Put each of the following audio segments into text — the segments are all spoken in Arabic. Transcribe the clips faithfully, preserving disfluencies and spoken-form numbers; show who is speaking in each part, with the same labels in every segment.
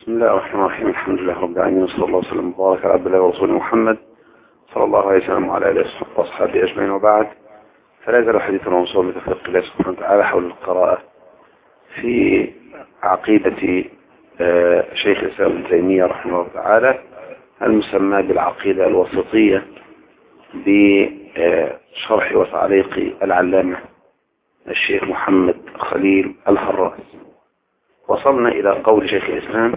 Speaker 1: بسم الله الرحمن الرحيم. الحمد لله رب العالمين، وصلى الله وسلم وبارك على عبد الله ورسوله محمد صلى الله عليه وسلم وعلى اله واصحابه اجمعين، وبعد. فلا يزال حديثنا موصول بتوفيق الله سبحانه وتعالى حول القراءة في عقيدة شيخ الإسلام ابن تيمية رحمه الله تعالى، المسمى بالعقيدة الوسطية بشرح وتعليق العلامة الشيخ محمد خليل الحراس. وصلنا إلى قول شيخ الإسلام: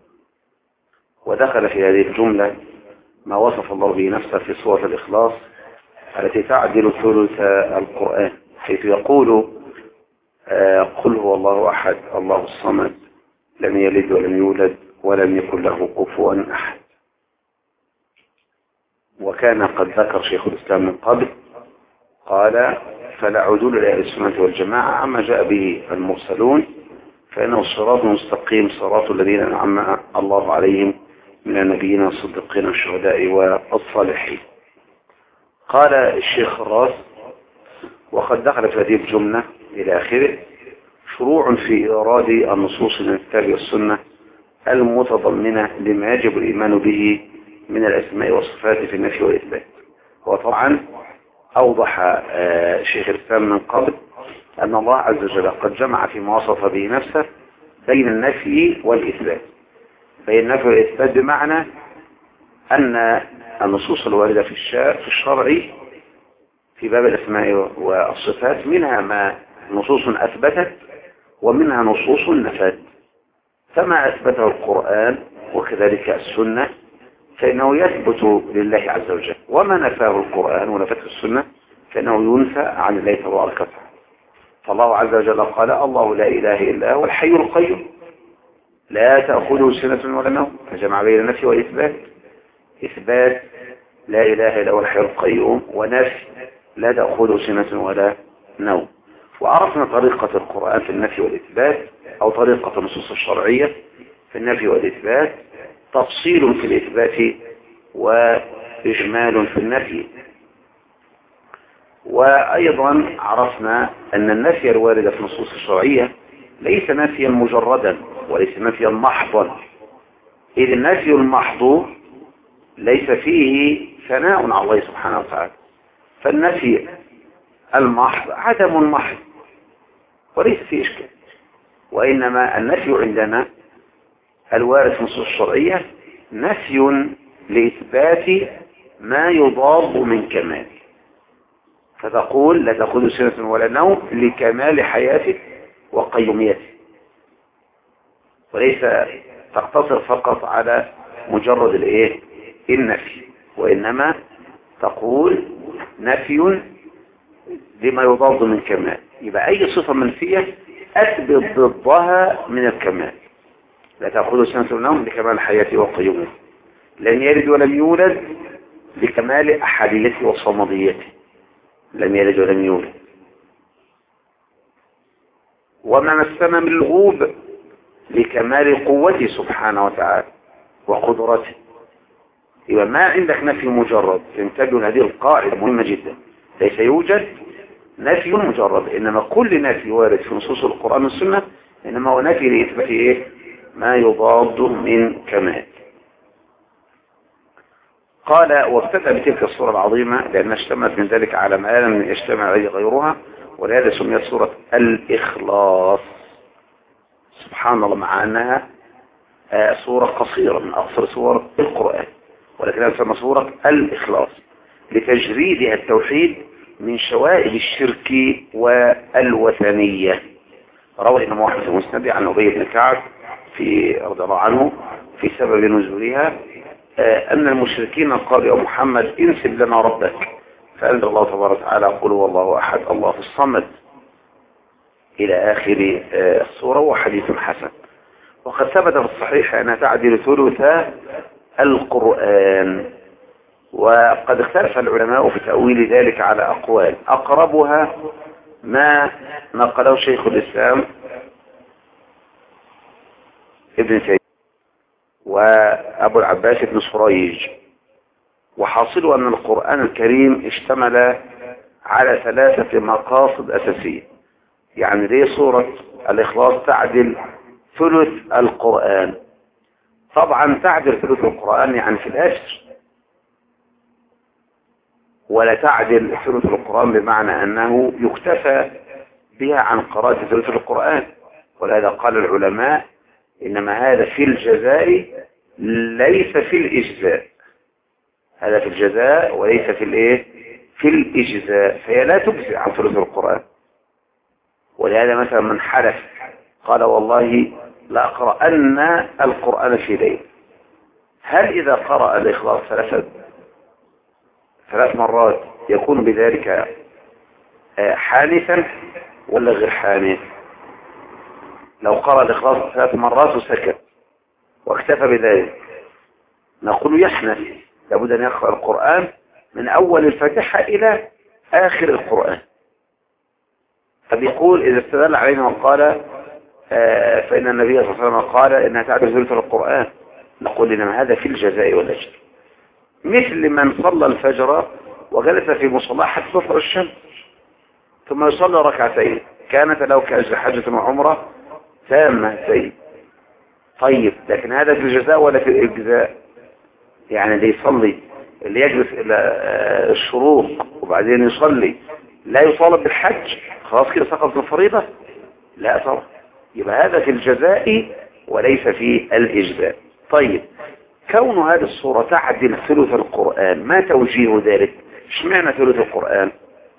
Speaker 1: ودخل في هذه الجملة ما وصف الله به نفسه في سورة الإخلاص التي تعدل ثلث القرآن، حيث يقول: قل هو الله أحد الله الصمد لم يلد ولم يولد ولم يكن له كفوا أحد. وكان قد ذكر شيخ الإسلام من قبل قال: فلا عدول لأهل السنة والجماعة عما جاء به المرسلون، فإنه الصراط المستقيم صراط الذين أنعم الله عليهم من النبيين والصديقين والشهداء والصالحين. قال الشيخ الراس: وقد دخل في هذه الجملة إلى آخره شروع في إيراد النصوص من الكتاب والسنة المتضمنة لما يجب الإيمان به من الأسماء والصفات في النفي والإثبات. وطبعا أوضح شيخ الإسلام من قبل أن الله عز وجل قد جمع فيما وصف به نفسه بين النفي والإثبات. بين النفي والإثبات بمعنى أن النصوص الواردة في الشرع في باب الأسماء والصفات منها ما نصوص أثبتت ومنها نصوص نفت. فما أثبته القرآن وكذلك السنة فإنه يثبت لله عز وجل، وما نفاه القرآن ونفته السنة فإنه ينفى عن الله تبارك وتعالى. فالله عز وجل قال: الله لا إله إلا هو الحي القيوم لا تأخذه سنة ولا نوم، فجمع بين النفي والإثبات. إثبات لا إله إلا هو الحي القيوم، ونفي لا تأخذه سنة ولا نوم. وعرفنا طريقة القرآن في النفي والإثبات، أو طريقة النصوص الشرعية في النفي والإثبات: تفصيل في الإثبات وإجمال في النفي. وأيضا عرفنا أن النفي الوارد في النصوص الشرعية ليس نفيا مجردا وليس نفيا محضا، إذ النفي المحض ليس فيه ثناء على الله سبحانه وتعالى. فالنفي المحض عدم محض وليس فيه إشكال، وإنما النفي عندنا الوارد في النصوص الشرعية نفي لإثبات ما يضاد من كمال. فتقول: لا تأخذ سنة ولا نوم لكمال حياتك وقيوميتك، وليس تقتصر فقط على مجرد الايه النفي، وإنما تقول نفي لما يضاد من كمال. يبقى أي صفة منفية أثبت ضدها من الكمال. لا تأخذ سنة ولا نوم لكمال حياتي وقيوميتي، لم يلد ولم يولد لكمال أحديتي وصمديتي، لم يلد ولم يولد. وما مسنا من الغوب لكمال قوته سبحانه وتعالى وقدرته. يبقى ما عندك نفي مجرد. انتبهوا هذه القاعدة مهمة جدا: ليس يوجد نفي مجرد، إنما كل نفي وارد في نصوص القرآن والسنة إنما هو نفي لإثبات إيه؟ ما يضاد من كمال. قال: وابتدأ بتلك الصورة العظيمة لأنها اشتملت من ذلك على ما لم يجتمع عليه غيرها، ولهذا سميت سورة الإخلاص. سبحان الله، مع أنها سورة قصيرة من أقصر سور القرآن، ولكنها تسمى سورة الإخلاص لتجريدها التوحيد من شوائب الشرك والوثنية. روى الإمام أحمد في مسنده عن أبي بن كعب في رضي الله عنه في سبب نزولها أن المشركين قالوا: يا محمد انسب لنا ربك، فأنزل الله تبارك وتعالى: قل هو الله أحد الله الصمد، إلى آخر السورة. وحديث حسن. وقد ثبت في الصحيح أنها تعدل ثلث القرآن. وقد اختلف العلماء في تأويل ذلك على أقوال، أقربها ما نقله شيخ الإسلام ابن تيمية وأبو العباس بن سريج. وحاصل أن القرآن الكريم اشتمل على ثلاثة مقاصد أساسية. يعني ليه سورة الإخلاص تعدل ثلث القرآن؟ طبعا تعدل ثلث القرآن يعني في الأجر، ولا تعدل ثلث القرآن بمعنى أنه يكتفى بها عن قراءة ثلث القرآن. ولهذا قال العلماء إنما هذا في الجزاء ليس في الإجزاء، هذا في الجزاء وليس في الإيه؟ في الإجزاء، فهي لا تجزئ عن ثلث القرآن. ولهذا مثلا من حلف قال والله لا أقرأن القرآن في ليل، هل إذا قرأ الإخلاص ثلاث ثلاث مرات يكون بذلك حانثا ولا غير حانث؟ لو قرأ الإخلاص ثلاث مرات وسكت واكتفى بذلك نقول يحنث، لابد أن يقرأ القرآن من أول الفاتحة إلى آخر القرآن. فبيقول إذا استدل علينا وقال آه فإن النبي صلى الله عليه وسلم قال إنها تعدل ثلث القرآن، نقول إنما هذا في الجزاء والأجر، مثل من صلى الفجر وجلس في مصلاه حتى تطلع الشمس ثم يصلي ركعتين كانت له كأجر حجة وعمرة تامتين. طيب لكن هذا في الجزاء ولا في الإجزاء؟ يعني اللي يصلي اللي يجلس إلى الشروق وبعدين يصلي لا يطالب بالحج خلاص كده سقط الفريضة؟ لا طبعا، يبقى هذا في الجزاء وليس في الإجزاء. طيب كون هذه الصورة تعدل ثلث القرآن ما توجيه ذلك؟ اشمعنى ثلث القرآن؟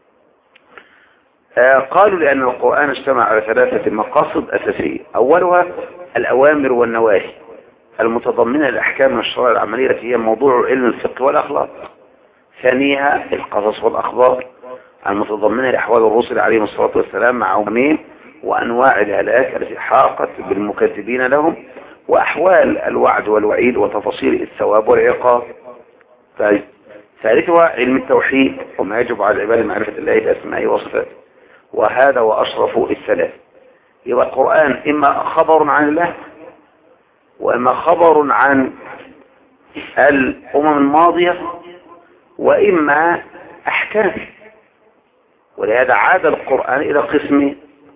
Speaker 1: آه قالوا لأن القرآن اجتمع على ثلاثة مقاصد أساسية، أولها الأوامر والنواهي المتضمنة للأحكام الشرعية العملية التي هي موضوع علم الفقه والأخلاق. ثانيها القصص والأخبار المتضمنة لأحوال الرسل عليهم الصلاة والسلام مع أممهم وأنواع الهلاك التي حاقت بالمكذبين لهم، وأحوال الوعد والوعيد وتفاصيل الثواب والعقاب. ثالثها علم التوحيد وما يجب على العباد معرفة الله بأسمائه وصفاته، وهذا وأشرف الثلاث. يبقى القرآن إما خبر عن الله وإما خبر عن الأمم الماضية وإما أحكام. ولهذا عاد القرآن إلى قسم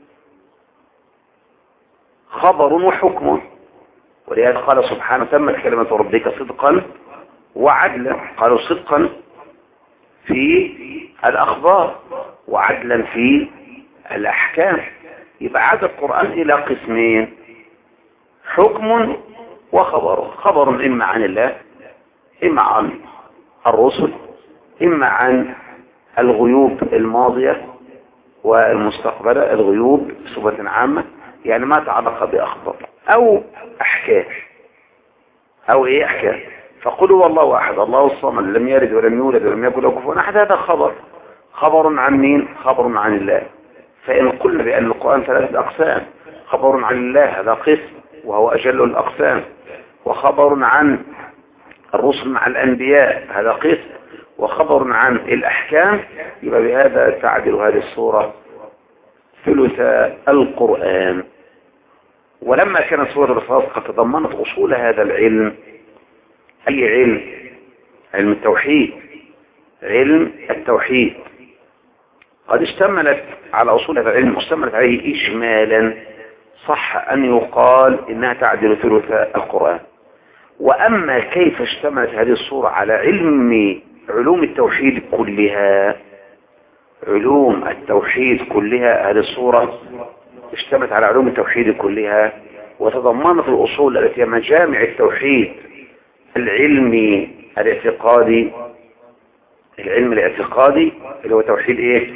Speaker 1: خبر وحكم، ولهذا قال سبحانه تمت كلمة ربك صدقا وعدلا، قالوا صدقا في الأخبار وعدلا في الأحكام. يبقى عاد القرآن إلى قسمين حكم وخبر، خبر إما عن الله إما عن الرسل إما عن الغيوب الماضية والمستقبلة، الغيوب بصفة عامة يعني ما تعلق بأخبار، أو أحكام أو إيه أحكام. فقلوا والله أحد الله الصمد لم يلد ولم يولد ولم يكن له كفوا أحد، هذا خبر خبر عن مين؟ خبر عن الله. فإن قلنا بأن القرآن ثلاثة أقسام، خبر عن الله هذا قسم وهو أجل الأقسام، وخبر عن الرسل مع الأنبياء هذا قسم، وخبر عن الأحكام، يبقى بهذا تعدل هذه الصورة ثلث القرآن. ولما كانت سورة الإخلاص قد تضمنت أصول هذا العلم، أي علم؟ علم التوحيد، علم التوحيد قد اشتملت على أصول هذا العلم، اشتملت عليه إجمالا، صح أن يقال إنها تعدل ثلث القرآن. وأما كيف اشتملت هذه الصورة على علم علوم التوحيد كلها، علوم التوحيد كلها، هذه الصورة اشتملت على علوم التوحيد كلها وتضمنت الأصول التي هي مجامع التوحيد العلمي الاعتقادي، العلم الاعتقادي اللي هو توحيد ايه؟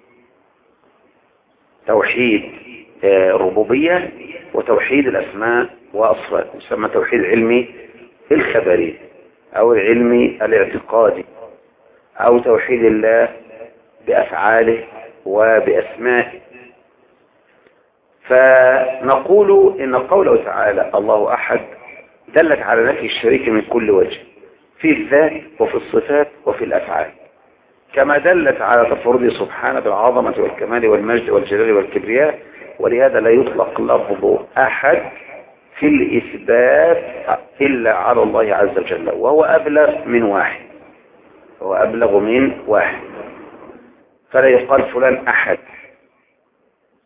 Speaker 1: توحيد الربوبية وتوحيد الأسماء والصفات، يسمى توحيد علمي الخبري أو العلمي الاعتقادي، أو توحيد الله بأفعاله وبأسمائه. فنقول إن قوله تعالى الله أحد دلت على نفي الشريك من كل وجه، في الذات وفي الصفات وفي الأفعال، كما دلت على تفرده سبحانه بالعظمة والكمال والمجد والجلال والكبرياء. ولهذا لا يطلق لفظ أحد في الإثبات إلا على الله عز وجل، وهو أبلغ من واحد، هو أبلغ من واحد، فلا يقال فلان أحد.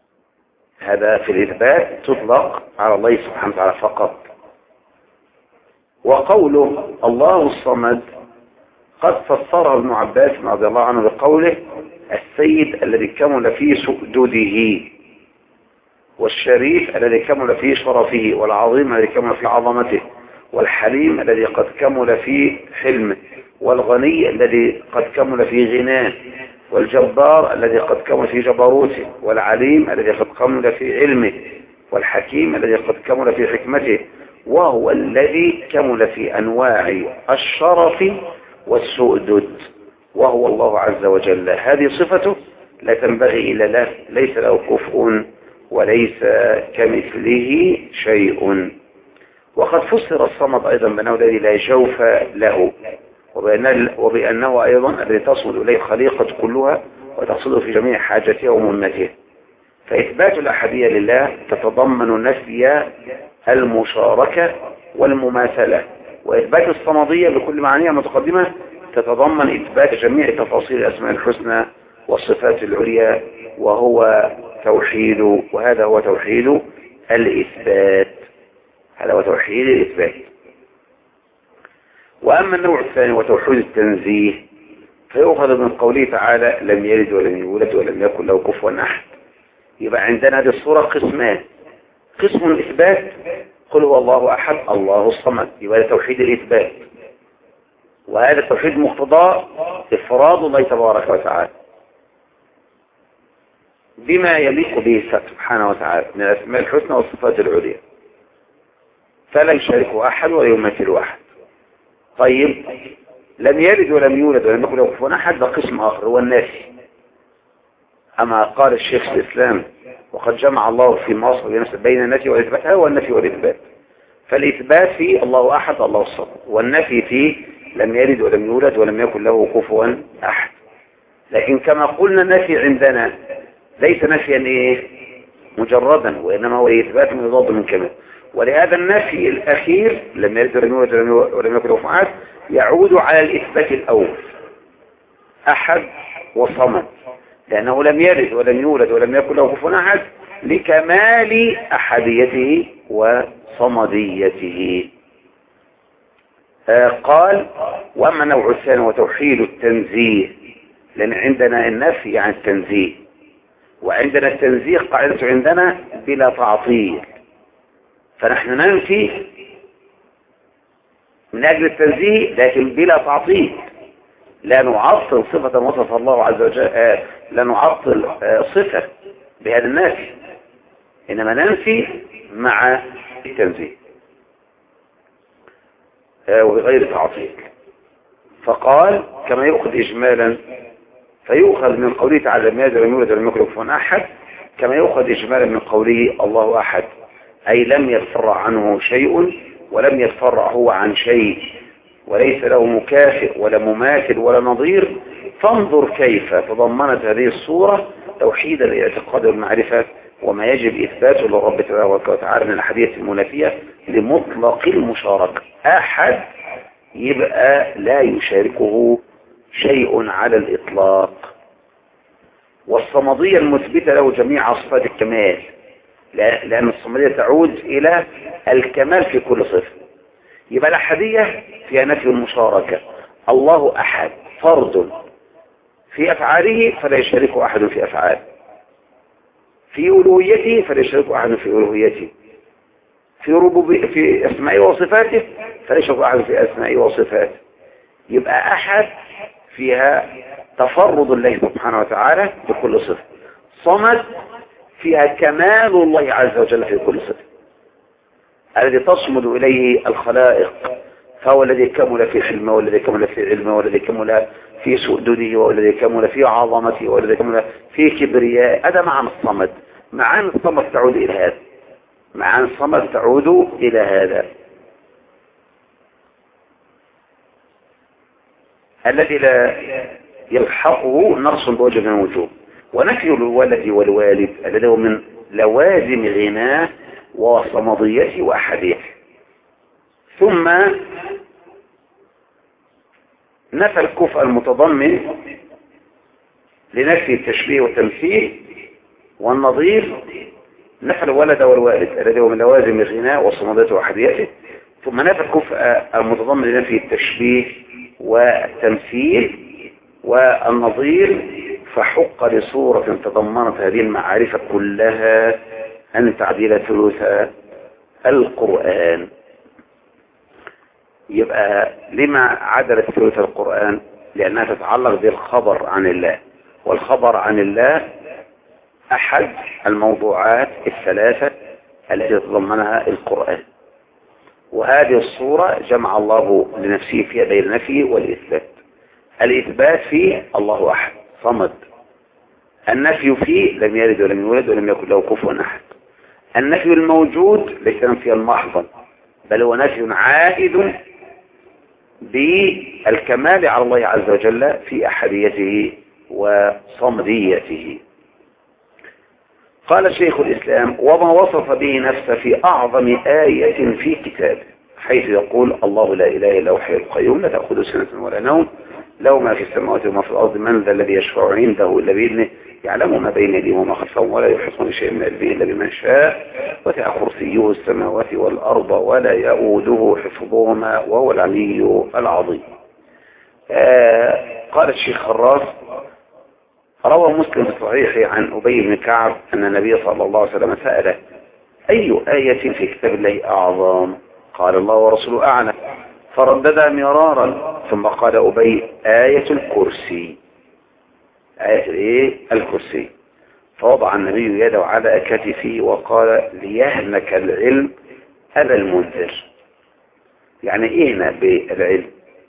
Speaker 1: هذا في الإثبات تطلق على الله سبحانه وتعالى فقط. وقوله الله الصمد قد فسره ابن عباس رضي الله عنه بقوله السيد الذي كمل في سؤدده، والشريف الذي كمل في شرفه، والعظيم الذي كمل في عظمته، والحليم الذي قد كمل في حلمه، والغني الذي قد كمل في غناه، والجبار الذي قد كمل في جبروته، والعليم الذي قد كمل في علمه، والحكيم الذي قد كمل في حكمته، وهو الذي كمل في أنواع الشرف والسؤدد، وهو الله عز وجل. هذه صفته لا تنبغي إلا له، ليس له كفء وليس كمثله شيء. وقد فسر الصمد أيضا بأنه الذي لا جوف له، وبأنه أيضا الذي تصل إليه الخليقة كلها وتصل في جميع حاجته ومهمته. فإثبات الأحدية لله تتضمن نفي المشاركة والمماثلة، وإثبات الصمدية بكل معانيها المتقدمة تتضمن إثبات جميع تفاصيل الأسماء الحسنى والصفات العليا، وهو توحيد، وهذا هو توحيد الإثبات، هذا هو توحيد الإثبات. وأما النوع الثاني وتوحيد التنزيه فيؤخذ من قوله تعالى لم يلد ولم يولد ولم يكن له كفوا أحد. يبقى عندنا هذه الصورة قسمان: قسم الإثبات قل هو الله أحد الله الصمد، يبقى توحيد الإثبات، وهذا التوحيد مقتضاه إفراد الله تبارك وتعالى بما يليق به سبحانه وتعالى من الأسماء الحسنى والصفات العليا، فلا يشاركه أحد ولا يمثل أحد. طيب لم يلد ولم يولد ولم يكن له كفوا أحد، ده قسم آخر هو النافي. أما قال الشيخ الإسلام وقد جمع الله في مصر بين النفي والإثبات، هو النفي والإثبات. فالإثبات فيه الله أحد الله الصمد، والنفي فيه لم يلد ولم يولد ولم يكن له كفوا أحد. لكن كما قلنا النفي عندنا ليس نفيا إيه مجردا، وإنما هو إثبات من ضد من كمال. ولهذا النفي الأخير لم يلد ولم يولد ولم يكن له كفوا أحد يعود على الإثبات الأول أحد وصمد، لأنه لم يلد ولم يولد ولم يكن له كفوا أحد لكمال أحديته وصمديته. آه قال وأما النوع الثاني وتوحيد التنزيه، لأن عندنا النفي عن التنزيه، وعندنا التنزيه قاعدة عندنا بلا تعطيل، فنحن ننفي من أجل التنزيه لكن بلا تعطيل، لا نعطل صفة وصف الله عز وجل، آه لا نعطل آه صفة بهذا النافي، إنما ننفي مع التنزيه آه وبغير تعطيل. فقال كما يؤخذ إجمالا، فيؤخذ من قوله تعالى لم يلد ولم يولد ولم يكن له كفوا أحد كما يؤخذ إجمالا من قوله الله أحد، أي لم يتفرع عنه شيء ولم يتفرع هو عن شيء، وليس له مكافئ ولا مماثل ولا نظير. فانظر كيف تضمنت هذه الصورة توحيد الاعتقاد والمعرفة وما يجب إثباته للرب تبارك وتعالى من الأحاديث المنافية لمطلق المشاركة. أحد يبقى لا يشاركه شيء على الإطلاق، والصمدية المثبتة له جميع صفات الكمال، لأن الصمدية تعود إلى الكمال في كل صفة. يبقى الأحدية فيها نفي المشاركة، الله أحد فرد في أفعاله فلا يشاركه أحد في أفعاله، في ألوهيته فلا يشاركه أحد في ألوهيته، في ربوبيته في أسمائه وصفاته فلا يشاركه أحد في أسمائه وصفاته. يبقى أحد فيها تفرد الله سبحانه وتعالى بكل صفة. صمد فيها كمال الله عز وجل في كل صفة، الذي تصمد إليه الخلائق، فهو الذي كمل في حلمه والذي كمل في علمه والذي كمل في سؤدده والذي كمل في عظمته والذي كمل في كبرياء. هذا معنى الصمد. معاني الصمد تعود إلى هذا، معاني الصمد تعود إلى هذا الذي لا يلحقه نقص بوجه من الوجوه. ونفي الولد والوالد الذي هو من لوازم غناه وصمديته وأحديته. ثم نفى الكفء المتضمن لنفي التشبيه والتمثيل والنظير، نفى الولد والوالد الذي هو من لوازم غناه وصمديته وأحديته، ثم نفى الكفء المتضمن لنفي التشبيه والتمثيل والنظير، فحق لصورة تضمنت هذه المعارف كلها أن تعديل ثلث القرآن. يبقى لما عدلت ثلث القرآن؟ لأنها تتعلق بالخبر عن الله، والخبر عن الله أحد الموضوعات الثلاثة التي تضمنها القرآن. وهذه الصورة جمع الله لنفسه فيها بين النفي والإثبات. الإثبات فيه الله أحد صمد، النفي فيه لم يلد ولم يولد ولم يكن له كفوا أحد. النفي الموجود ليس نفيا محضا، بل هو نفي عائد بالكمال على الله عز وجل في أحديته وصمديته. قال شيخ الإسلام: وما وصف به نفسه في أعظم آية في كتابه، حيث يقول: الله لا إله إلا هو الحي القيوم لا تأخذه سنة ولا نوم له ما في السماوات وما في الأرض من ذا الذي يشفع عنده إلا بإذنه يعلم ما بين يديهم وما خلفهم ولا يحيطون بشيء من علمه إلا بما شاء وسع كرسيه السماوات والأرض ولا يؤوده حفظهما وهو العلي العظيم. آه قال الشيخ خراس: روى مسلم في صحيحه عن أبي بن كعب أن النبي صلى الله عليه وسلم سأله: أي آية في كتاب الله أعظم؟ قال: الله ورسوله أعلم. فرددها مرارا ثم قال أبي: آية الكرسي. آية إيه؟ الكرسي. فوضع النبي يده على كتفه وقال: ليهنك العلم أبا المنذر. يعني إيه هنا بالعلم؟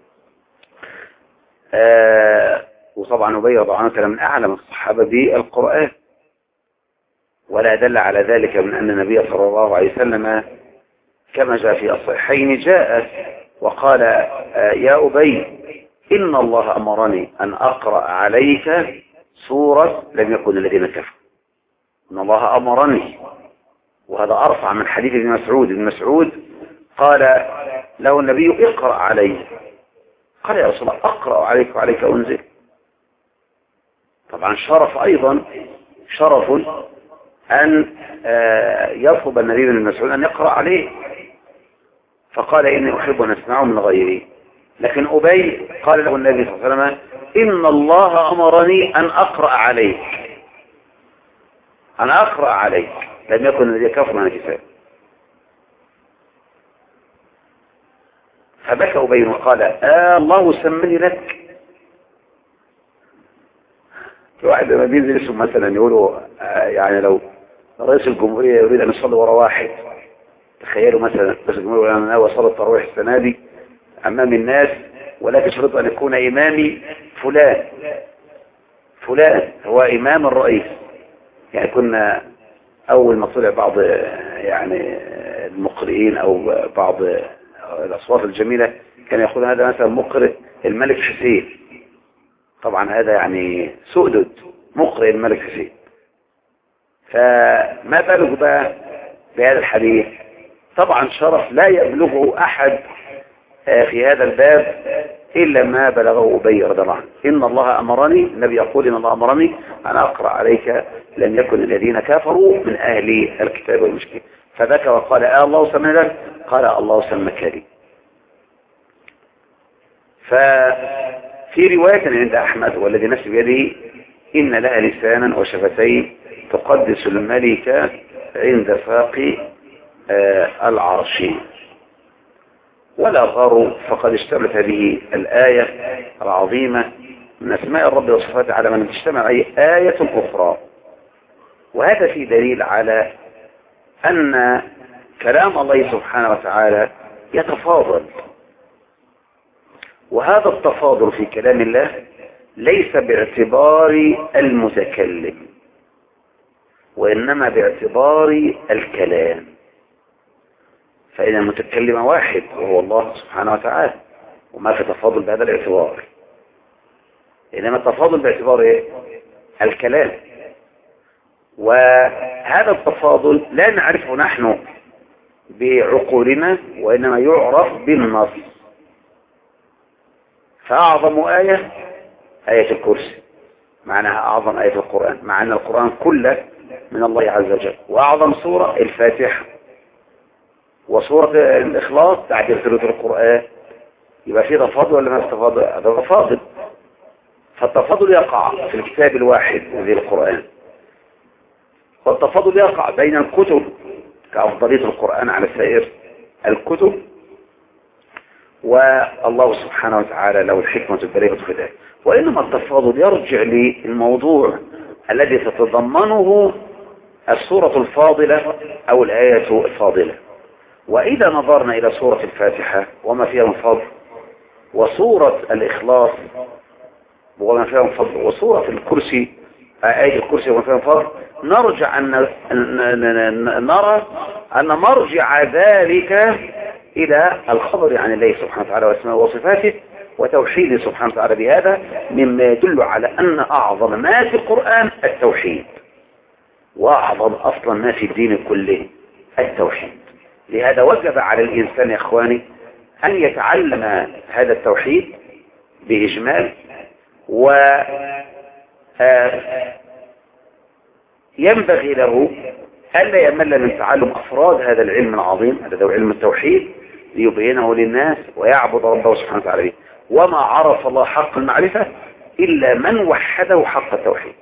Speaker 1: آه وطبعا أبي رضي الله عنه كان من أعلم الصحابة بالقرآن، ولا دل على ذلك من أن النبي صلى الله عليه وسلم كما جاء في الصحيحين جاء وقال: يا أبي إن الله أمرني أن أقرأ عليك سورة لم يكن الذين كفروا. إن الله أمرني، وهذا أرفع من حديث ابن مسعود. ابن مسعود قال له النبي: اقرأ علي. قال: يا رسول الله أقرأ عليك وعليك أنزل. طبعا شرف أيضا، شرف أن يطلب النبي بن مسعود أن يقرأ عليه، فقال: إني أحب أن أسمعه من غيري. لكن أبي قال له النبي صلى الله عليه وسلم: إن الله أمرني أن أقرأ عليك، أنا أقرأ عليك لم يكن الذي كفر من الكتاب. فبكى أبي وقال: آه الله سمني لك. في واحد لما بينزل اسم مثلا يقولوا آه يعني لو رئيس الجمهورية يريد أن يصلي وراء واحد، تخيلوا مثلا رئيس الجمهورية يقول: أنا وصلت التراويح السنة دي أمام الناس ولكن شرط أن يكون إمامي فلان فلان هو إمام الرئيس. يعني كنا أول ما طلع بعض يعني المقرئين أو بعض الأصوات الجميلة كان يقول هذا مثلا مقرئ الملك حسين. طبعا هذا يعني سؤدد مقرئ الملك حسين. فما بالغ بقى بهذا الحديث؟ طبعا شرف لا يبلغه أحد في هذا الباب إلا ما بلغه أبي رضي الله عنه. إن الله أمرني، النبي يقول: إن الله أمرني أن أقرأ عليك لم يكن الذين كفروا من أهل الكتاب والمشركين. فذكر وقال: آه الله سمى لك؟ قال: الله سمك لي. ففي رواية عند أحمد والذي نفسي بيده: إن لها لسانا وشفتين تقدس الملك عند فاق آه العرش. ولا غاروا فقد اشتملت هذه الآية العظيمة من أسماء الرب وصفاته على من تجتمع أي آية أخرى. وهذا في دليل على أن كلام الله سبحانه وتعالى يتفاضل، وهذا التفاضل في كلام الله ليس باعتبار المتكلم وإنما باعتبار الكلام. فإن المتكلم واحد وهو الله سبحانه وتعالى، وما في تفاضل بهذا الاعتبار. إنما التفاضل باعتبار إيه؟ الكلام. وهذا التفاضل لا نعرفه نحن بعقولنا وإنما يعرف بالنص. فأعظم آية آية الكرسي، معناها أعظم آية القرآن، مع أن القرآن كله من الله عز وجل. وأعظم سورة الفاتحة، وسورة الإخلاص تعديل ثلث القرآن. يبقى في تفاضل ولا ما في تفاضل؟ هذا تفاضل. فالتفاضل يقع في الكتاب الواحد الذي القرآن، والتفاضل يقع بين الكتب كأفضلية القرآن على سائر الكتب، والله سبحانه وتعالى له الحكمة البالغة في ذلك. وإنما التفاضل يرجع للموضوع الذي تتضمنه السورة الفاضلة أو الآية الفاضلة. وإذا نظرنا إلى سورة الفاتحة وما فيها من فضل، وسورة الإخلاص وما فيها من فضل، وسورة الكرسي آية الكرسي وما فيها من فضل، نرجع أن نرى أن مرجع ذلك إلى الخبر عن الله سبحانه وتعالى واسمه وصفاته وتوحيده سبحانه وتعالى بهذا، مما يدل على أن أعظم ما في القرآن التوحيد، وأعظم أصلا ما في الدين كله التوحيد. لهذا وجب على الإنسان يا إخواني أن يتعلم هذا التوحيد بإجمال، وينبغي له ألا يمل من تعلم أفراد هذا العلم العظيم الذي هو علم التوحيد ليبينه للناس ويعبد ربه سبحانه وتعالى به. وما عرف الله حق المعرفة إلا من وحده حق التوحيد،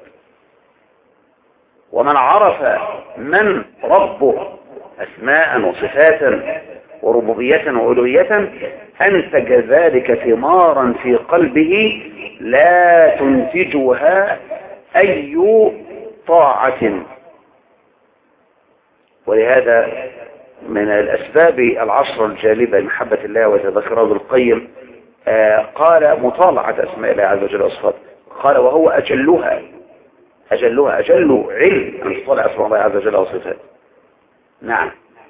Speaker 1: ومن عرف من ربه أسماء وصفات وربوبية وألوهية أنتج ذلك ثمارا في قلبه لا تنتجها أي طاعة. ولهذا من الأسباب العشر الجالبة لمحبة الله وتذكره ابن القيم آه قال مطالعة أسماء الله عز وجل وصفاته، قال وهو أجلها أجلها أجل علم أن تطالع أسماء الله عز وجل وصفاته. نعم.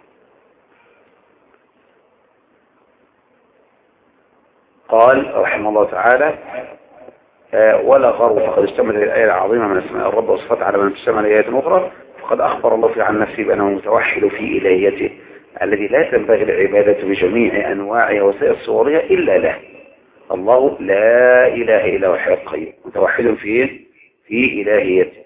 Speaker 1: قال رحمه الله تعالى آه ولا غرو فقد اشتملت الآية العظيمة من أسماء الرب وصفاته على من اشتمل آيات أخرى، فقد أخبر الله في عن نفسه بأنه متوحد في إلهيته الذي لا تنبغي العبادة بجميع أنواعها وسائر صورها إلا له. الله لا إله إلا هو الحي القيوم متوحد في في إلهيته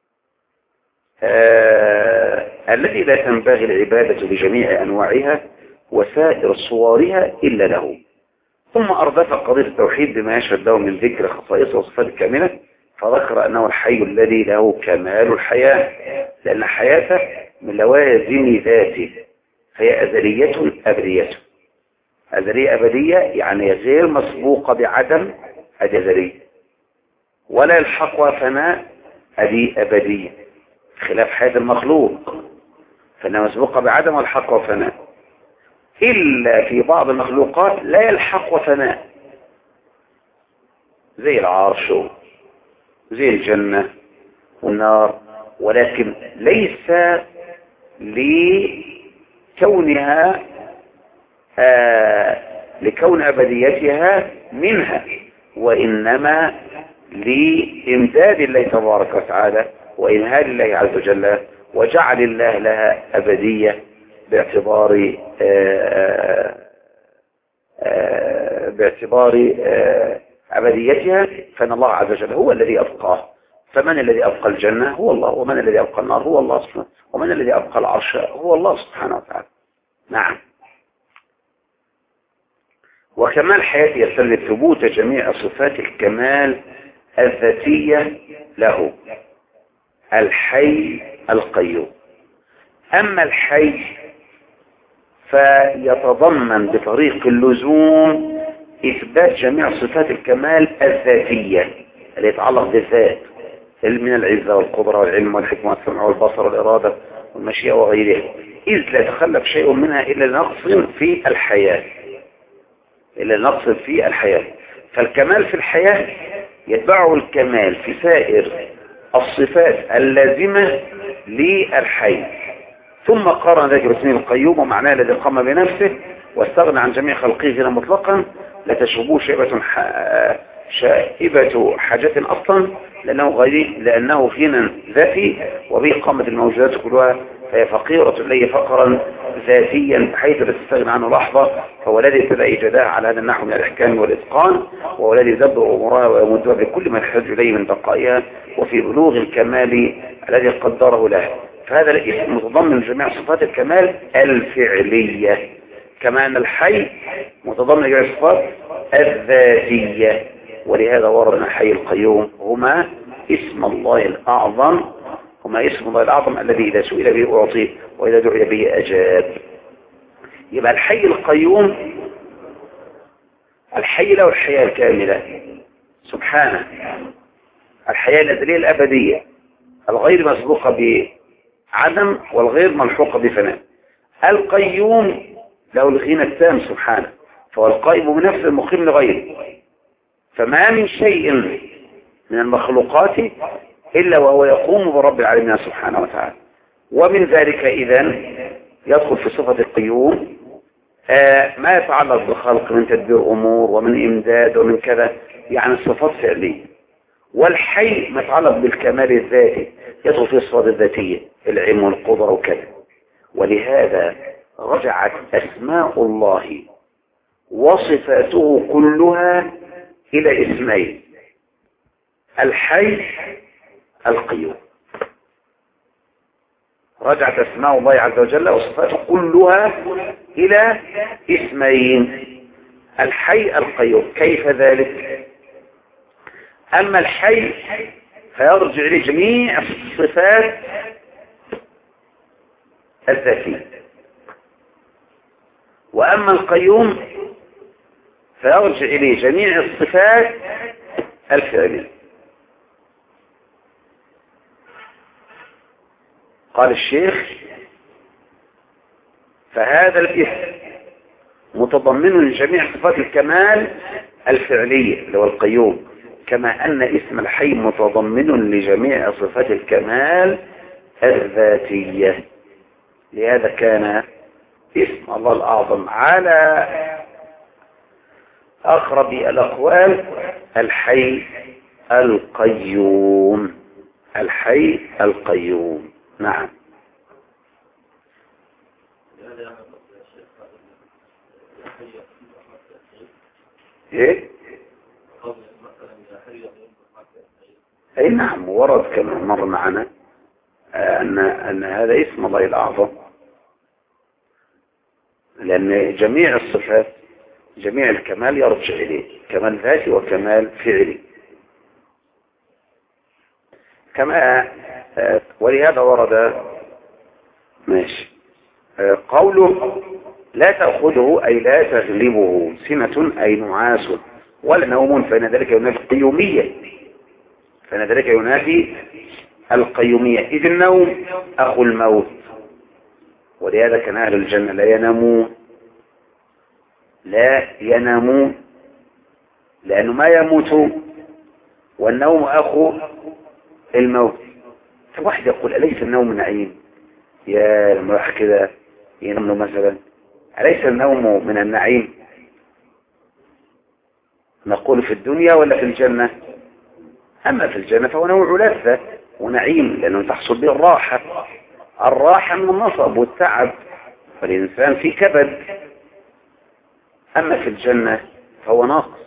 Speaker 1: آه الذي لا تنبغي العبادة بجميع أنواعها وسائر صورها إلا له. ثم أردف قضية التوحيد بما يشهد له من ذكر خصائصه وصفاته الكاملة، فذكر أنه الحي الذي له كمال الحياة، لأن حياته من لوازم ذاته، فهي أزلية أبدية. أزلية أبدية يعني غير مسبوقة بعدم، هذه أزلية، ولا يلحقها فناء، هذه أبدية، خلاف حياة المخلوق فإنها مسبوقة بعدم والحقها فناء. إلا في بعض المخلوقات لا يلحقها فناء، زي العرش زي الجنة والنار، ولكن ليس لكونها آه لكون أبديتها منها، وإنما لإمداد الله تبارك وتعالى وإمهال الله عز وجل وجعل الله لها أبدية باعتبار آه آه باعتبار آه أبديتها. فإن الله عز وجل هو الذي أبقاه، فمن الذي أبقى الجنة؟ هو الله، ومن الذي أبقى النار؟ هو الله سبحانه، ومن الذي أبقى العرش؟ هو الله سبحانه وتعالى. نعم. وكمال حياته يستلزم ثبوت جميع صفات الكمال الذاتية له، الحي القيوم. أما الحي فيتضمن بطريق اللزوم إثبات جميع صفات الكمال الذاتية اللي يتعلق بالذات من العزة والقدرة والعلم والحكمة والسمع والبصر والإرادة والمشيئة وغيرها، إذ لا يتخلف شيء منها إلا نقص في الحياة إلا نقص في الحياة. فالكمال في الحياة يتبعه الكمال في سائر الصفات اللازمة للحي. ثم قارن ذلك باسمه القيوم ومعناه الذي قام بنفسه واستغنى عن جميع خلقه غير مطلقا، لا تشبه شائبة شائبة حاجة أصلا، لأنه غير لأنه فينا ذاتي وبه قامت الموجودات كلها، فهي فقيرة إليه فقرا ذاتيا بحيث لا تستغنى عنه لحظة. فهو الذي ابتدأ إيجادها على هذا النحو من الإحكام والإتقان، وهو الذي يدبر أمورها ويمدها بكل ما يحتاج إليه من بقائها وفي بلوغ الكمال الذي قدره له. فهذا الاسم متضمن جميع صفات الكمال الفعلية، كما أن الحي متضمن جميع الصفات الذاتية. ولهذا ورد الحي القيوم هما اسم الله الأعظم، هما اسم الله الأعظم الذي إذا سئل به أعطيه وإذا دعي به أجاب. يبقى الحي القيوم الحي له الحياة الكاملة سبحانه، الحياة الأزلية الأبدية الغير مسبوقة بعدم والغير ملحوقة بفناء. القيوم له الغنى التام سبحانه، فهو القائم بنفسه المقيم لغيره، فما من شيء من المخلوقات إلا وهو يقوم برب العالمين سبحانه وتعالى. ومن ذلك إذن يدخل في صفة القيوم آه ما يتعلق بالخلق من تدبير أمور ومن إمداد ومن كذا، يعني الصفات فعلية. والحي ما يتعلق بالكمال الذاتي يدخل في الصفات الذاتية، العلم والقدرة وكذا. ولهذا رجعت أسماء الله وصفاته كلها إلى اسمين: الحي القيوم. رجعت أسماء الله عز وجل وصفاته كلها إلى اسمين: الحي القيوم. كيف ذلك؟ أما الحي فيرجع لجميع الصفات الذاتية، وأما القيوم فيرجع إليه جميع الصفات الفعلية. قال الشيخ: فهذا الاسم متضمن لجميع صفات الكمال الفعلية اللي هو القيوم، كما أن اسم الحي متضمن لجميع صفات الكمال الذاتية. لهذا كان اسم الله الأعظم على أقرب الأقوال الحي القيوم. الحي القيوم. نعم. ايه اي نعم، ورد كما مر معنا ان ان هذا اسم الله الاعظم، لان جميع الصفات جميع الكمال يرجع اليه، كمال ذاتي وكمال فعلي. كما ولهذا ورد ماشي قوله: لا تأخذه أي لا تغلبه سنة أي نعاس ولا نوم، فإن ذلك ينافي القيومية، فإن ذلك ينافي القيومية، إذ النوم أخو الموت. ولهذا كان أهل الجنة لا ينامون لا ينامون لأنه ما يموت، والنوم أخو الموت. فواحد يقول: أليس النوم نعيم؟ يا لما راح كده ينام له مثلا، أليس النوم من النعيم؟ نقول في الدنيا ولا في الجنة؟ أما في الجنة فهو نوع لذة ونعيم، لأنه تحصل به الراحة، الراحة من النصب والتعب، فالإنسان في كبد. أما في الجنة فهو ناقص،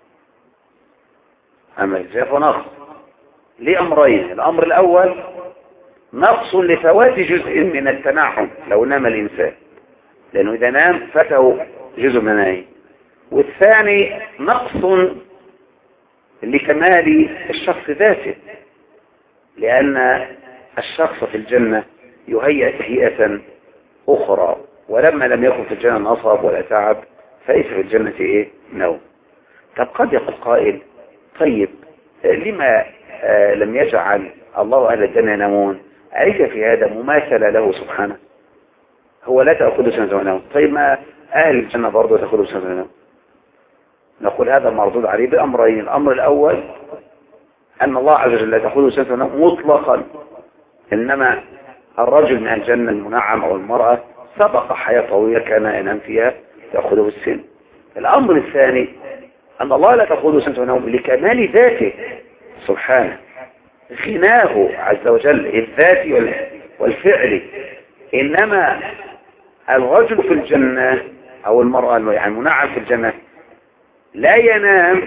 Speaker 1: أما في الجنة فهو ناقص لأمرين: الأمر الأول نقص لفوات جزء من التنعم لو نام الإنسان، لأنه إذا نام فاته جزء من النعيم. والثاني نقص لكمال الشخص ذاته، لأن الشخص في الجنة يهيئ تهيئة أخرى، ولما لم يكن في الجنة نصب ولا تعب فليس في الجنة إيه؟ نوم. طب قد يقول قائل: طيب لما آه لم يجعل الله أهل الجنة ينامون؟ أليس في هذا مماثلة له سبحانه؟ هو لا تأخذ سنة ونوم، طيب ما أهل الجنة برضو تأخذ سنة ونوم؟ نقول هذا مردود عليه بأمرين: الأمر الأول أن الله عز وجل لا تأخذ سنة ونوم مطلقا، إنما الرجل من الجنة المنعم أو المرأة سبق حياة طويلة كان ينام فيها تأخذه السن. الأمر الثاني أن الله لا تأخذ سنة ونوم لكمال ذاته سبحانه، غناه عز وجل الذاتي والفعلي. إنما الرجل في الجنة أو المرأة يعني المنعم في الجنة لا ينام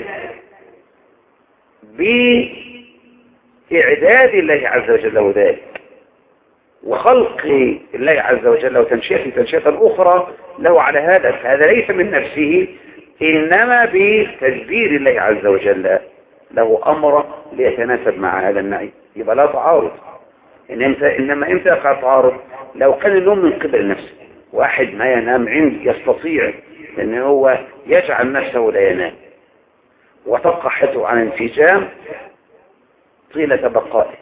Speaker 1: بإعداد الله عز وجل له ذلك، وخلق الله عز وجل وتنشئة تنشئة أخرى له على هذا، فهذا ليس من نفسه، إنما بتدبير الله عز وجل له أمر ليتناسب مع هذا النعيم. يبقى لا تعارض. إنما إمتى يقع تعارض؟ لو كان النوم من قبل نفسه، واحد ما ينام عند يستطيع أن هو يجعل نفسه لا ينام وتبقى حياته عن انسجام طيلة بقائه،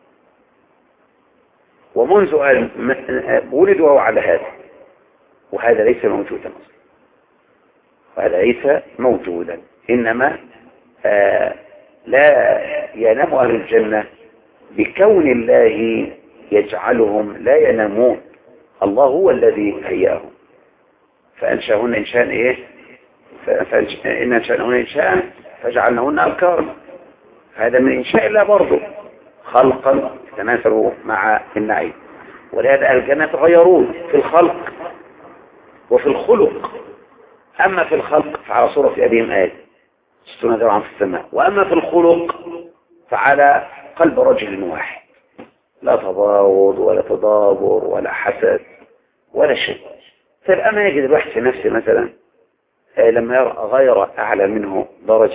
Speaker 1: ومنذ أن ولد وهو على هذا، وهذا ليس موجودا أصلا، وهذا ليس موجودا. إنما آه لا ينام أهل الجنة بكون الله يجعلهم لا ينامون، الله هو الذي هيأهم. فأنشأهن إنشاء إيه؟ فإن أنشأهن إنشاء فجعلناهن أبكارا، هذا من إنشاء الله برضه خلقا يتناسبوا مع النعيم. ولهذا أهل الجنة تغيرون في الخلق وفي الخلق. أما في الخلق فعلى صورة أبيهم آدم ستون ذراعا في السماء، وأما في الخلق فعلى قلب رجل واحد، لا تباغض ولا تدابر ولا حسد ولا شيء. طيب أما يجد الواحد في نفسه مثلا لما يرى غير أعلى منه درجة،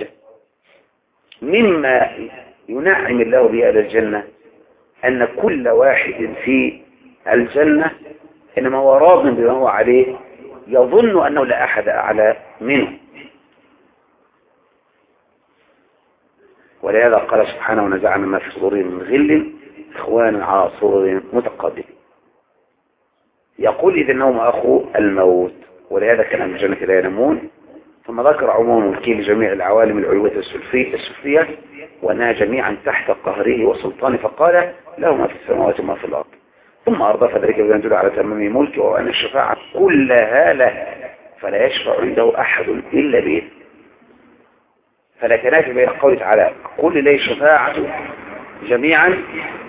Speaker 1: مما ينعم الله به أهل الجنة أن كل واحد في الجنة إنما هو راض بما هو عليه، يظن أنه لا أحد أعلى منه. ولهذا قال سبحانه: ونزعنا ما في صدورهم من غل إخوانا على سرر متقابلين. يقول إذا النوم أخو الموت، ولهذا كان أهل الجنة لا ينامون. ثم ذكر عموم ملكه لجميع العوالم العلوية السفلية وأنها جميعا تحت قهره وسلطانه، فقال: له ما في السماوات وما في الأرض. ثم أرضى فذلك يدل على تمام ملكه وأن الشفاعة كلها له، فلا يشفع عنده أحد إلا بإذنه. فلا تنافي بين قوله تعالى: قل لي الشفاعة جميعا،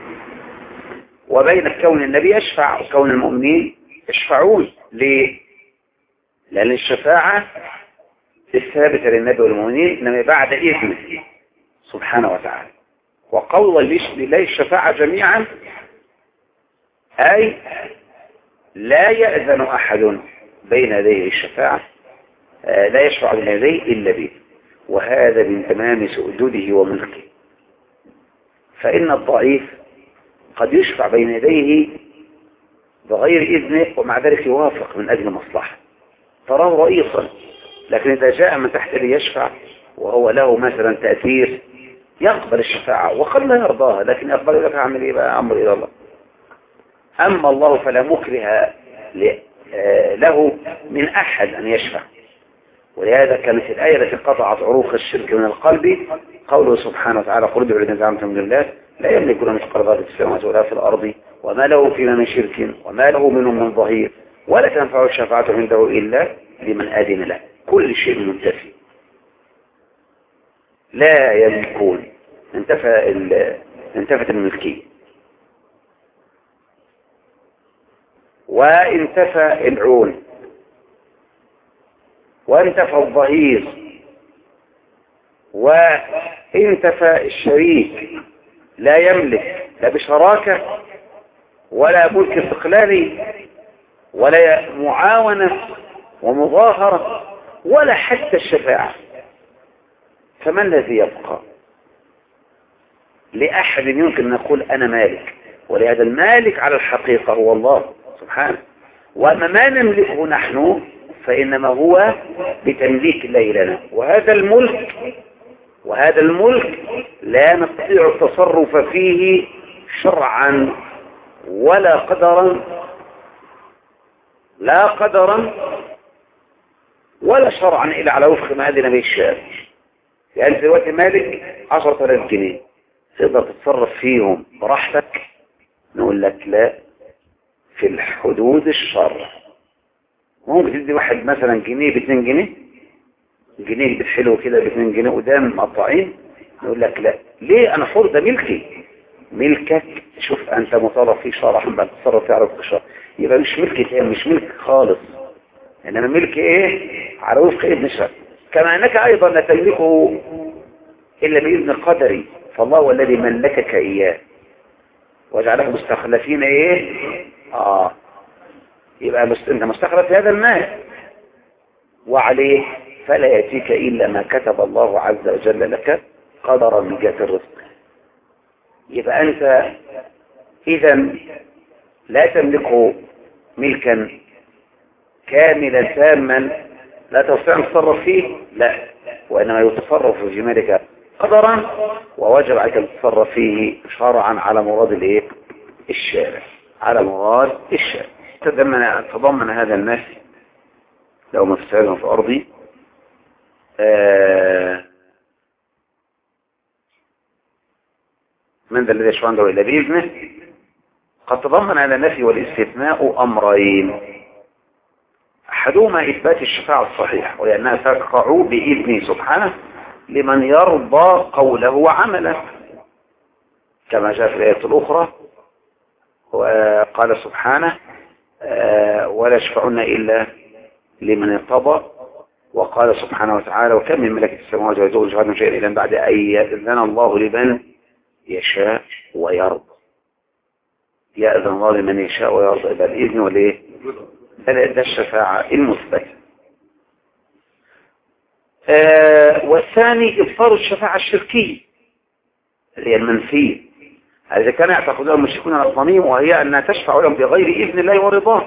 Speaker 1: وبين كون النبي يشفع وكون المؤمنين يشفعون. ليه؟ لأن الشفاعة الثابتة للنبي والمؤمنين إنما بعد إذنه سبحانه وتعالى. وقول لله الشفاعة جميعا أي لا يأذن أحد بين يديه الشفاعة، لا يشفع بين يديه إلا به، وهذا من تمام سؤدده وملكه. فإن الضعيف قد يشفع بين يديه بغير إذنه ومع ذلك يوافق من أجل مصلحة، تراه رئيسا، لكن إذا جاء من تحت ليشفع وهو له مثلا تأثير يقبل الشفاعة وقد لا يرضاها، لكن يقبل لك أعمل إيه بقى؟ أمر إلى الله. أما الله فلا مكره له من أحد أن يشفع. ولهذا كانت الآية التي قطعت عروق الشرك من القلب قوله سبحانه وتعالى: قل ادعوا الذين زعمتم من الله لا يملكون مثقال ذرة في السماوات ولا في الأرض وما له فيما من شرك وما له منهم من ظهير ولا تنفع الشفاعة عنده إلا لمن آذن له. كل شيء منتفي، لا يملكون، انتفى انتفت الملكية، وانتفى العون، وانتفى الظهير، وانتفى الشريك، لا يملك لا بشراكة ولا ملك استقلالي ولا معاونة ومظاهرة ولا حتى الشفاعة. فما الذي يبقى لأحد يمكن أن نقول أنا مالك؟ ولهذا المالك على الحقيقة هو الله سبحانه. وأما ما نملكه نحن فإنما هو بتمليك الله لنا، وهذا الملك وهذا الملك لا نستطيع التصرف فيه شرعا ولا قدرا، لا قدرا ولا شرعا إلا على وفق ما أذن به الشارع. يعني في وقت مالك عشرة آلاف جنيه تقدر تتصرف فيهم براحتك؟ نقول لك لا، في الحدود الشرع. ممكن تدي واحد مثلا جنيه باثنين جنيه، جنيه بالحلو كده باثنين جنيه قدام مقطعين، نقول لك لا. ليه؟ انا حر، ده ملكي. ملكك شوف انت مطالب فيه شرعا بقى تتصرف فيه على وفق الشرع، يبقى مش ملكي تاني، مش ملك خالص، انما ملك ايه؟ على وفق اذن الشرع. كما انك ايضا لا تملكه الا باذن قدري، فالله هو الذي ملكك اياه. وجعلكم مستخلفين ايه اه يبقى مست... انت مستخلف في هذا المال وعليه فلا يأتيك إلا ما كتب الله عز وجل لك قدرا من جهة الرزق. يبقى أنت إذا لا تملك ملكا كاملا تاما لا تستطيع أن تتصرف فيه، لا، وإنما يتصرف في مالك قدرا ووجب عليك أن تتصرف فيه شرعا على مراد الايه الشارع، على مراد الشارع. تضمن تضمن هذا الناس لو ما فسادهم في أرضي آه من ذا الذي يشفع عنده إلا بإذنه. قد تضمن على النفي والاستثناء أمرين، أحدهما إثبات الشفاعة الصحيحة ولأنها تقع بإذنه سبحانه لمن يرضى قوله وعمله كما جاء في الآية الأخرى وقال سبحانه ولا يشفعون إلا لمن ارتضى، وقال سبحانه وتعالى وكم من ملك السماوات والأرض لا يشفعون شيئا إلا بعد أن يأذن الله لمن يشاء ويرضى. يأذن الله لمن يشاء ويرضى إذا الإذن والإيه ده الشفاعة المثبتة. آه والثاني إبطال الشفاعة الشركية اللي هي المنفية، إذا كان يعتقدون المشركون الأصناميين وهي أنها تشفع لهم بغير إذن الله ورضاه،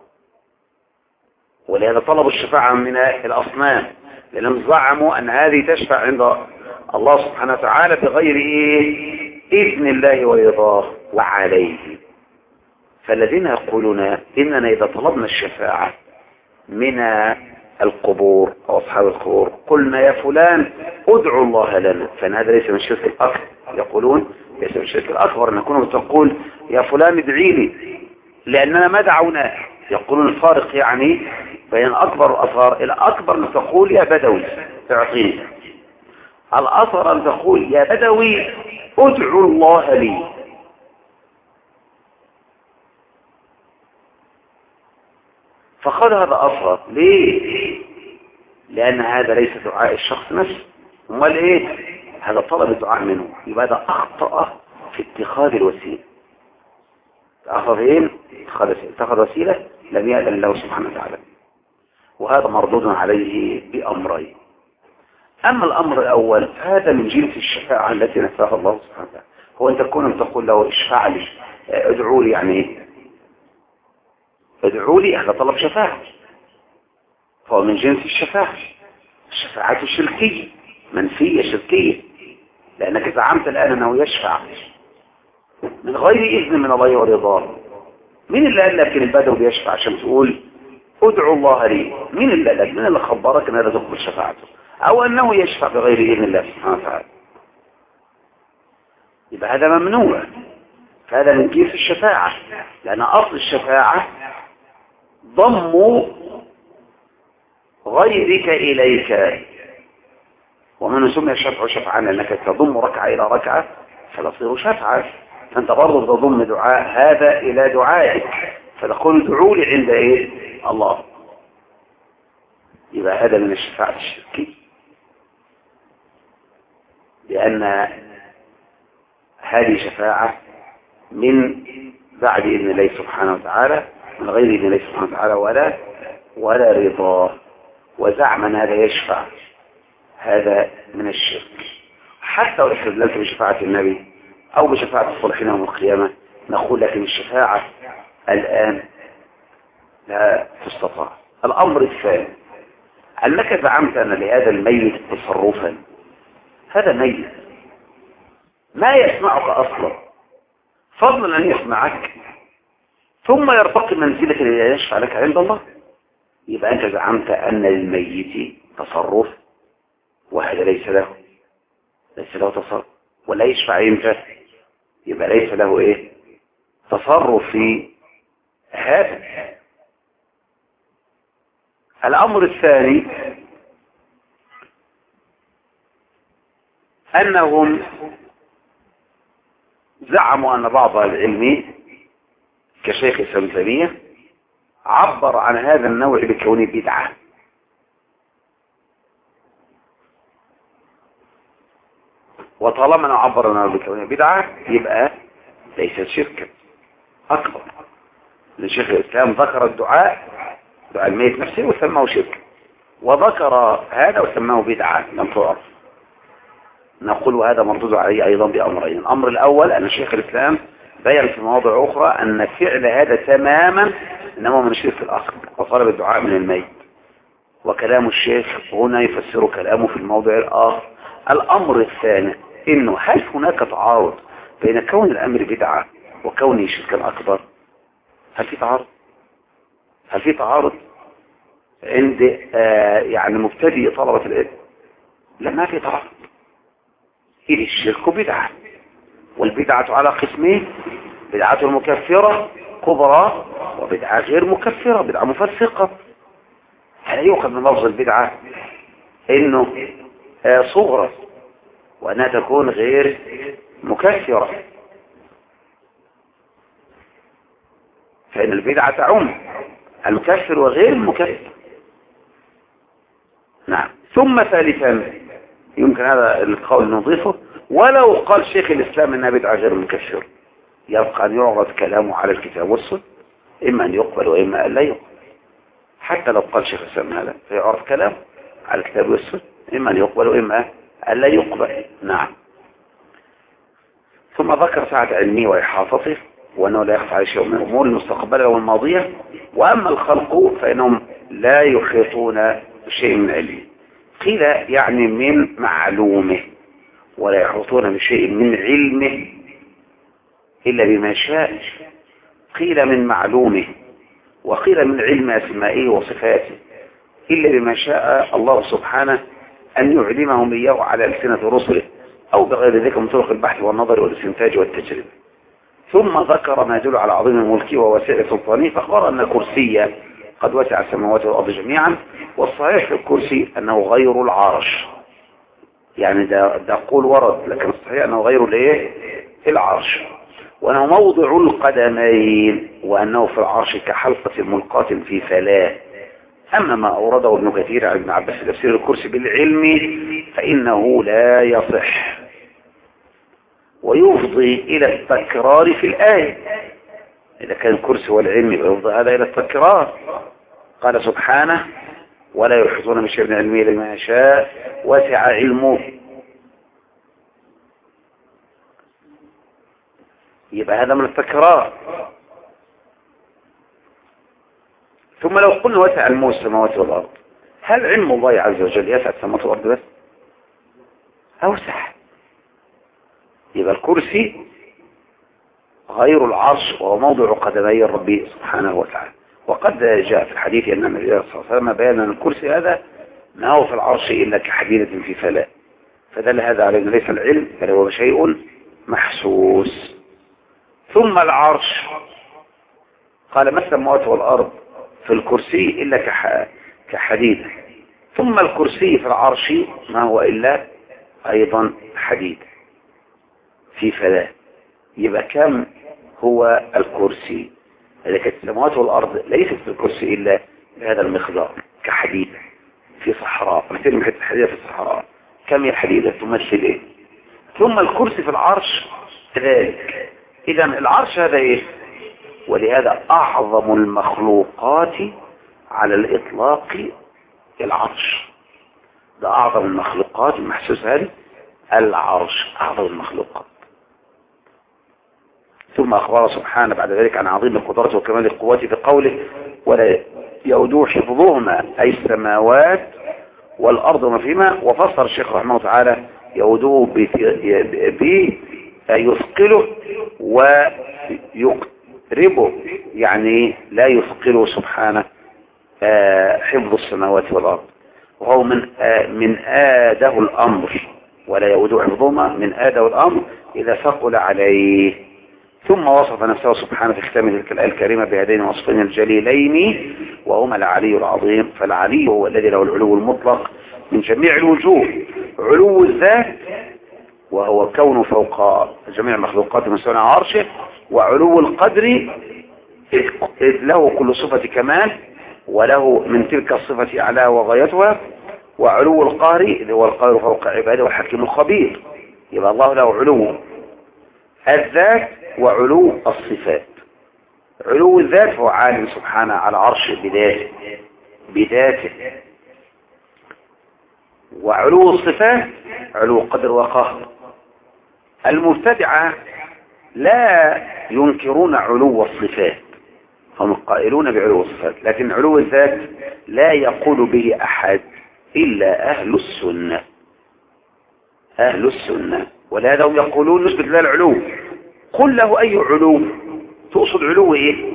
Speaker 1: ولهذا طلبوا الشفاعة من الأصنام لأنهم زعموا أن هذه تشفع عند الله سبحانه وتعالى بغير إيه؟ إذن الله ورضاه وعليه. فالذين يقولون إننا إذا طلبنا الشفاعة من القبور أو أصحاب القبور قلنا يا فلان ادعوا الله لنا، فإن هذا ليس من الشرك الأكبر. يقولون ليس من الشرك الأكبر أن نكون تقول يا فلان ادعي لي لأننا ما دعوناه. يقولون الفارق يعني بين الأكبر والأصغر، الأكبر أن تقول يا بدوي تعطيني، الأصغر أن تقول يا بدوي ادعوا الله لي. فقال هذا أصغر ليه؟ لأن هذا ليس دعاء الشخص نفسه، امال ايه؟ هذا طلب الدعاء منه، يبقى هذا أخطأ في اتخاذ الوسيلة. أخذ إيه؟ اتخذ وسيلة لم يأذن له سبحانه وتعالى، وهذا مردود عليه بأمرين. أما الأمر الأول هذا من جنس الشفاعة التي نفاها الله سبحانه وتعالى، هو أن تكون تقول له اشفع لي ادعوا لي، يعني ادعوا لي هذا طلب شفاعة، فهو من جنس الشفاعة. الشفاعة الشركية منفية شركية، لأنك زعمت الآن أنه يشفع من غير إذن من الله ورضاه. مين اللي قال لك ان البدوي بيشفع عشان تقول ادعوا الله لي؟ مين اللي قال لك؟ مين اللي خبرك ان هذا تقبل شفاعته او انه يشفع بغير اذن الله سبحانه وتعالى؟ يبقى هذا ممنوع، فهذا من جنس الشفاعة، لأن أصل الشفاعة ضم غيرك إليك، ومن سمي الشفع شفعا لأنك تضم ركعة إلى ركعة فتصير شفعا، فأنت برضو تضم دعاء هذا إلى دعائك، فتقول ادعوا لي عند إيه؟ الله. يبقى هذا من الشفاعة الشركية، لأن هذه شفاعة من بعد إذن الله سبحانه وتعالى، من غير إذن الله سبحانه وتعالى ولا ولا رضاه، وزعم أن هذا يشفع، هذا من الشرك. حتى لو استدللت بشفاعة النبي أو بشفاعة الصالحين يوم القيامة نقول لكن الشفاعة الآن لا تستطاع. الأمر الثاني أنك زعمت أن لهذا الميت تصرفا، هذا ميت ما يسمعك أصلا، فضلا أن يسمعك ثم يرتقي منزلة الذي يشفع لك عند الله. يبقى أنت زعمت أن للميت تصرف وهذا ليس له ليس له تصرف، ولا يشفع إمتى؟ يبقى ليس له إيه؟ تصرف في هذا. الأمر الثاني أنهم زعموا أن بعض العلم كشيخ ابن تيمية عبر عن هذا النوع بكونه بدعة، وطالما عبر عنه بكونه بدعة يبقى ليست شركا أكبر، لأن شيخ الإسلام ذكر الدعاء دعاء الميت نفسه وسماه شركا، وذكر هذا وسماه بدعة لم تعرف. نقول هذا مردود عليه أيضا بأمرين. الأمر الأول أن شيخ الإسلام بيّن في مواضع أخرى أن فعل هذا تماما إنما من الشرك الأصغر وطلب الدعاء من الميت، وكلام الشيخ هنا يفسر كلامه في الموضع الآخر. الأمر الثاني إنه هل هناك تعارض بين كون الأمر بدعة وكونه شركا أكبر؟ هل في تعارض؟ هل في تعارض عند آه يعني مبتدئ طلبة العلم؟ لا، ما في تعارض. إذ الشرك بدعة، والبدعة على قسمين: بدعة المكفرة كبرى وبدعة غير مكفرة، بدعة مفسقة. هل يؤخذ من لفظ البدعة إنه آه صغرى وأنها تكون غير مكفرة؟ فإن البدعة تعم المكفر وغير المكفر. نعم. ثم ثالثا يمكن هذا القول نضيفه: ولو قال شيخ الإسلام أنها بدعة غير مكفر، يبقى أن يعرض كلامه على الكتاب والسنة، إما أن يقبل وإما أن لا يقبل. حتى لو قال شيخ الإسلام هذا فيعرض كلامه على الكتاب والسنة، إما أن يقبل وإما أن لا يقبل. نعم. ثم ذكر سعة علمه وإحاطته، وأنه لا يخفى عليه شيء من الأمور المستقبلة والماضية. وأما الخلق فإنهم لا يحيطون بشيء من علمه. قيل يعني من معلومه، ولا يحيطون بشيء من علمه إلا بما شاء. قيل من معلومه، وقيل من علم أسمائه وصفاته إلا بما شاء الله سبحانه أن يعلمهم إياه على ألسنة رسله، أو بغير ذلك من طرق البحث والنظر والاستنتاج والتجربة. ثم ذكر ما يدل على عظيم ملكه ووسع سلطانه، فأخبر أن كرسيه قد وسع السماوات والأرض جميعا. والصحيح في الكرسي أنه غير العرش، يعني ده, ده قول ورد، لكن الصحيح أنه غير الايه العرش، وأنه موضع القدمين، وأنه في العرش كحلقة ملقاة في فلاة. أما ما أورده ابن كثير عن ابن عباس في تفسير الكرسي بالعلم فإنه لا يصح، ويفضي إلى التكرار في الآية. إذا كان الكرسي والعلم يفضي هذا إلى التكرار. قال سبحانه: ولا يحيطون بشيء من علمه إلا بما يشاء وسع علمه. يبقى هذا من التكرار. ثم لو قلنا وسع علمه السماوات والأرض، هل علم الله عز وجل يسع السماوات والأرض بس؟ أوسع. يبقى الكرسي غير العرش وهو موضع قدمي الرب سبحانه وتعالى. وقد جاء في الحديث أن النبي صلى الله عليه وسلم بيان أن الكرسي هذا ما هو في العرش إلا كحديدة في فلاة، فدل هذا على أن ليس العلم بل هو شيء محسوس. ثم العرش قال ما السماوات والأرض في الكرسي إلا كحديدة، ثم الكرسي في العرش ما هو إلا أيضا حديد في فلاة. يبقى كم هو الكرسي؟ لكن السماوات والأرض ليست في الكرسي إلا بهذا المقدار كحديد في صحراء، مثل محيط الحديدة في الصحراء. كم هي الحديدة تمثل إيه؟ ثم الكرسي في العرش كذلك. إذا العرش هذا إيه؟ ولهذا أعظم المخلوقات على الإطلاق العرش. ده أعظم المخلوقات المحسوس هذه العرش، أعظم المخلوقات. ثم أخبر سبحانه بعد ذلك عن عظيم القدرة وكمال القوة في قوله: ولا يؤوده حفظهما، أي السماوات والأرض وما فيهما. وفسر الشيخ رحمه الله تعالى يؤوده بيثقله ويقربه، يعني لا يثقله سبحانه حفظ السماوات والأرض، وهو من من آده الأمر. ولا يؤوده حفظهما من آده الأمر إذا ثقل عليه. ثم وصف نفسه سبحانه في ختام تلك الآية الكريمة بهذين الوصفين الجليلين وهما العلي العظيم. فالعلي هو الذي له العلو المطلق من جميع الوجوه، علو الذات وهو كونه فوق جميع المخلوقات من سنة عرشه، وعلو القدر إذ له كل صفة كمال وله من تلك الصفة أعلى وغايتها، وعلو القهر إذ هو القاهر فوق عباده والحكيم الخبير. يبقى الله له علو الذات وعلو الصفات. علو الذات هو عالم سبحانه على عرش بذاته بذاته وعلو الصفات علو قدر وقهر. المبتدعة لا ينكرون علو الصفات، هم قائلون بعلو الصفات، لكن علو الذات لا يقول به أحد إلا أهل السنة أهل السنة ولهذا هم يقولون نثبت له العلو. قل له أي علو تقصد؟ علو إيه؟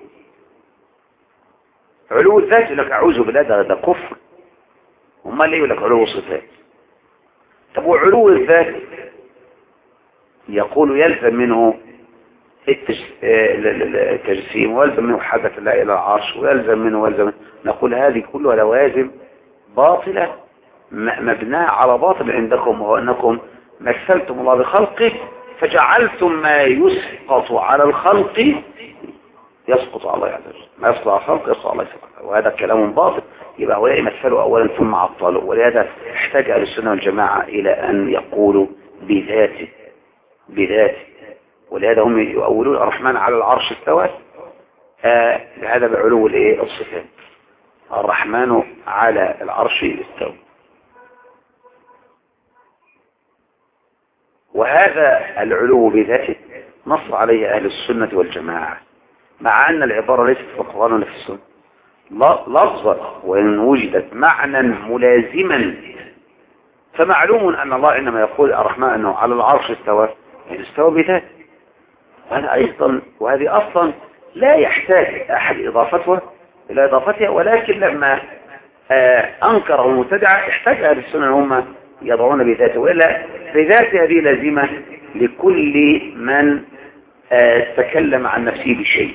Speaker 1: علو الذات لك أعوذ بالله ده, ده كفر. هم اللي يقول لك علو الصفات. طب وعلو الذات يقول يلزم منه التجسيم ويلزم منه حدث الله إلى العرش ويلزم منه ويلزم منه. نقول هذه كلها لوازم باطلة مبناء على باطل عندكم، وهو أنكم مثلتم الله بخلقه فجعلتم ما يسقط على الخلق يسقط على الله عز وجل، ما يسقط على الخلق يسقط على الله سبحانه، وهذا كلام باطل. يبقى هؤلاء مثلوا أولا ثم عطلوا، ولهذا احتاج أهل السنة والجماعة إلى أن يقولوا بذاته بذاته ولهذا هم يؤولون الرحمن على العرش استوى. آه هذا بعلو الايه الصفات. الرحمن على العرش استوى، وهذا العلو بذاته نص عليه أهل السنة والجماعة، مع أن العبارة ليست في القرآن ولا في السنة لفظا، وإن وجدت معنى ملازما فمعلوم أن الله عندما يقول الرحمن أنه على العرش استوى يعني استوى بذاته. وهذا أيضا وهذه أصلا لا يحتاج أحد إضافتها إلى إضافتها، ولكن لما آه أنكره المبتدعة احتاج أهل السنة هم يضعون بذاته، وإلا بذاته هذه لازمة لكل من آه تكلم عن نفسه بشيء.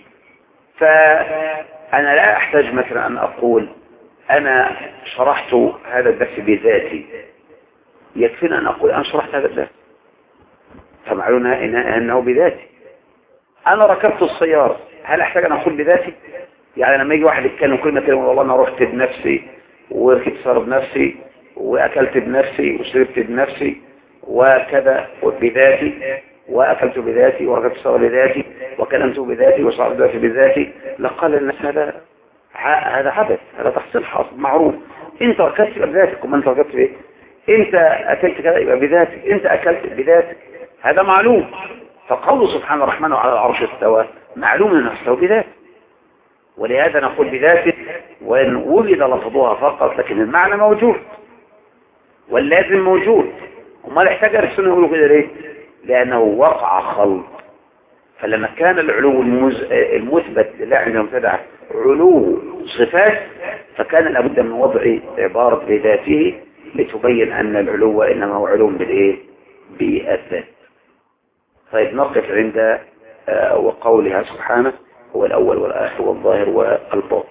Speaker 1: فأنا لا أحتاج مثلا أن أقول أنا شرحت هذا الدرس بذاتي، يكفينا أن أقول أنا شرحت هذا الدرس فمعلوم أنه بذاتي. أنا ركبت السيارة، هل أحتاج أن أقول بذاتي؟ يعني لما يجي واحد يتكلم كل ما كلمة والله أنا رحت بنفسي وركبت سيارة بنفسي وأكلت بنفسي وشربت بنفسي وكذا بذاتي وأكلت بذاتي وركبت سيارة بذاتي وكلمت بذاتي وشربت بذاتي بذاتي، لقال الناس هذا هذا عبث، هذا تحصيل حاصل معروف. أنت ركبت بذاتك وما أنت ركبت بإيه؟ أنت أكلت كذا يبقى بذاتك، أنت أكلت بذاتك، هذا معلوم. فقول سبحان الرحمن على العرش استوى معلوم أنه استوى بذاته، ولهذا نقول بذاته وإن وجد لفظها فقط لكن المعنى موجود واللازم موجود. وما يحتاج السنة يقولوا كده ليه؟ لأنه وقع خلط. فلما كان العلو المز... المثبت لله عند المبتدع علو صفات فكان لابد من وضع عبارة بذاته لتبين أن العلو إنما هو علو بالإيه؟ بالذات. طيب نقف عند آه وقولها سبحانه هو الأول والآخر والظاهر والباطن.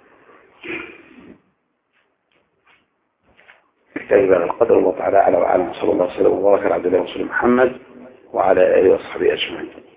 Speaker 1: اكتب على القدر الله تعالى على وعلى صلى الله عليه وسلم وبارك على عبد الله ورسوله محمد وعلى آله وصحبه أجمعين.